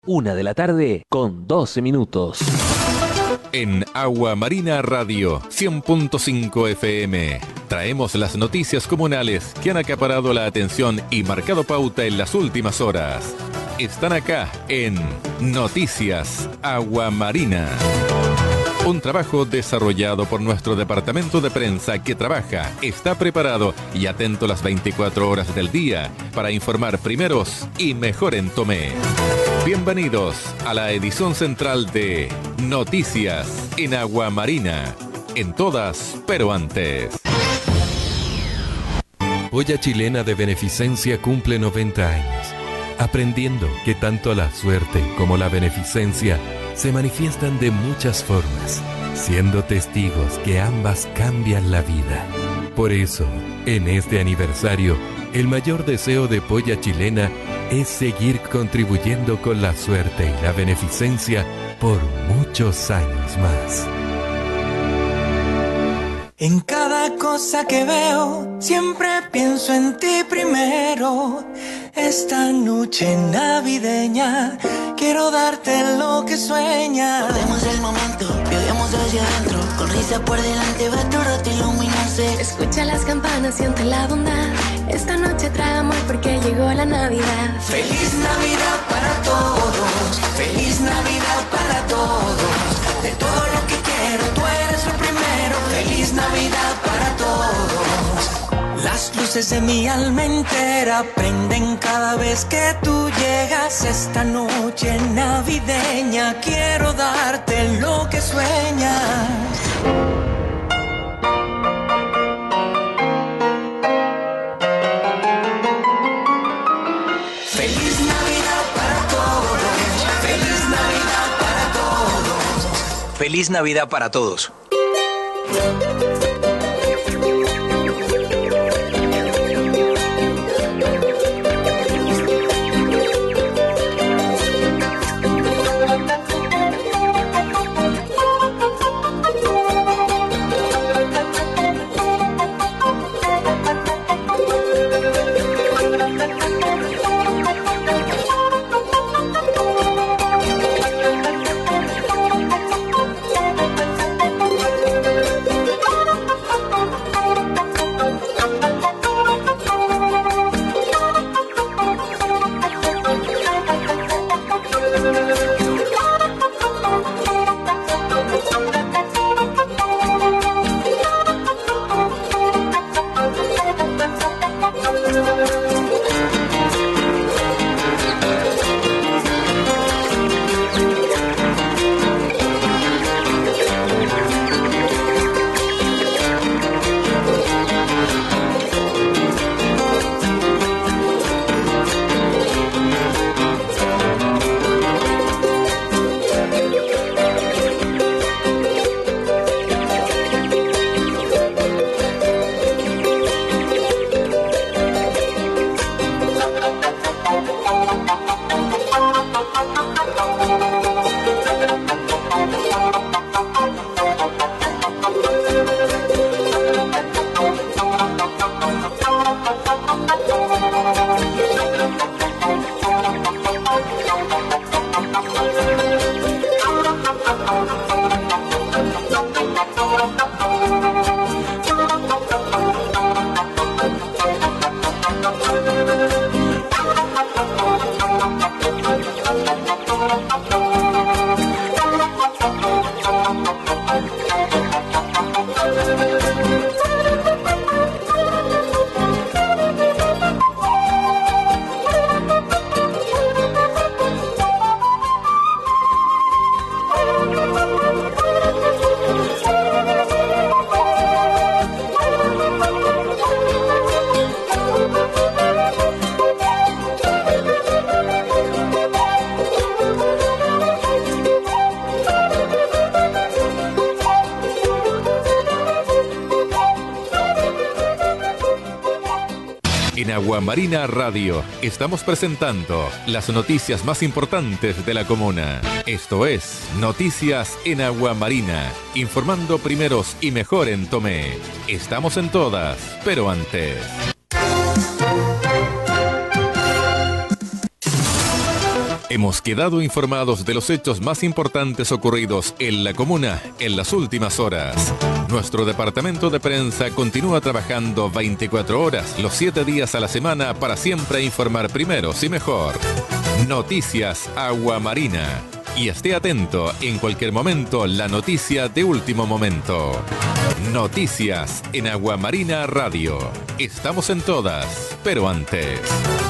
1:12 En Agua Marina Radio 100.5 FM traemos las noticias comunales que han acaparado la atención y marcado pauta en las últimas horas. Están acá en Noticias Agua Marina. Un trabajo desarrollado por nuestro departamento de prensa que trabaja, está preparado y atento las 24 horas del día para informar primeros y mejor en Tomé. Bienvenidos a la edición central de Noticias en Agua Marina. En todas, pero antes. Polla Chilena de Beneficencia cumple 90 años, aprendiendo que tanto la suerte como la beneficencia se manifiestan de muchas formas, siendo testigos que ambas cambian la vida. Por eso, en este aniversario, el mayor deseo de Polla Chilena es seguir contribuyendo con la suerte y la beneficencia por muchos años más. En cada cosa que veo, siempre pienso en ti primero. Esta noche navideña, quiero darte lo que sueñas. Guardemos el momento, viajemos hacia adentro. Con risa por delante va tu rato iluminarse. Escucha las campanas, siente la bondad. Esta noche trae amor porque llegó la Navidad. Feliz Navidad para todos, feliz Navidad para todos. De todo lo que quiero, tú eres lo primero. Feliz Navidad para todos. Las luces de mi alma entera prenden cada vez que tú llegas. Esta noche navideña quiero darte lo que sueñas. Feliz Navidad para todos. Feliz Navidad para todos. Feliz Navidad para todos. Agua Marina Radio, estamos presentando las noticias más importantes de la comuna. Esto es Noticias en Agua Marina, informando primeros y mejor en Tomé. Estamos en todas, pero antes. Hemos quedado informados de los hechos más importantes ocurridos en la comuna en las últimas horas. Nuestro departamento de prensa continúa trabajando 24 horas, los 7 días a la semana para siempre informar primero y mejor. Noticias Agua Marina. Y esté atento, en cualquier momento, la noticia de último momento. Noticias en Agua Marina Radio. Estamos en todas, pero antes.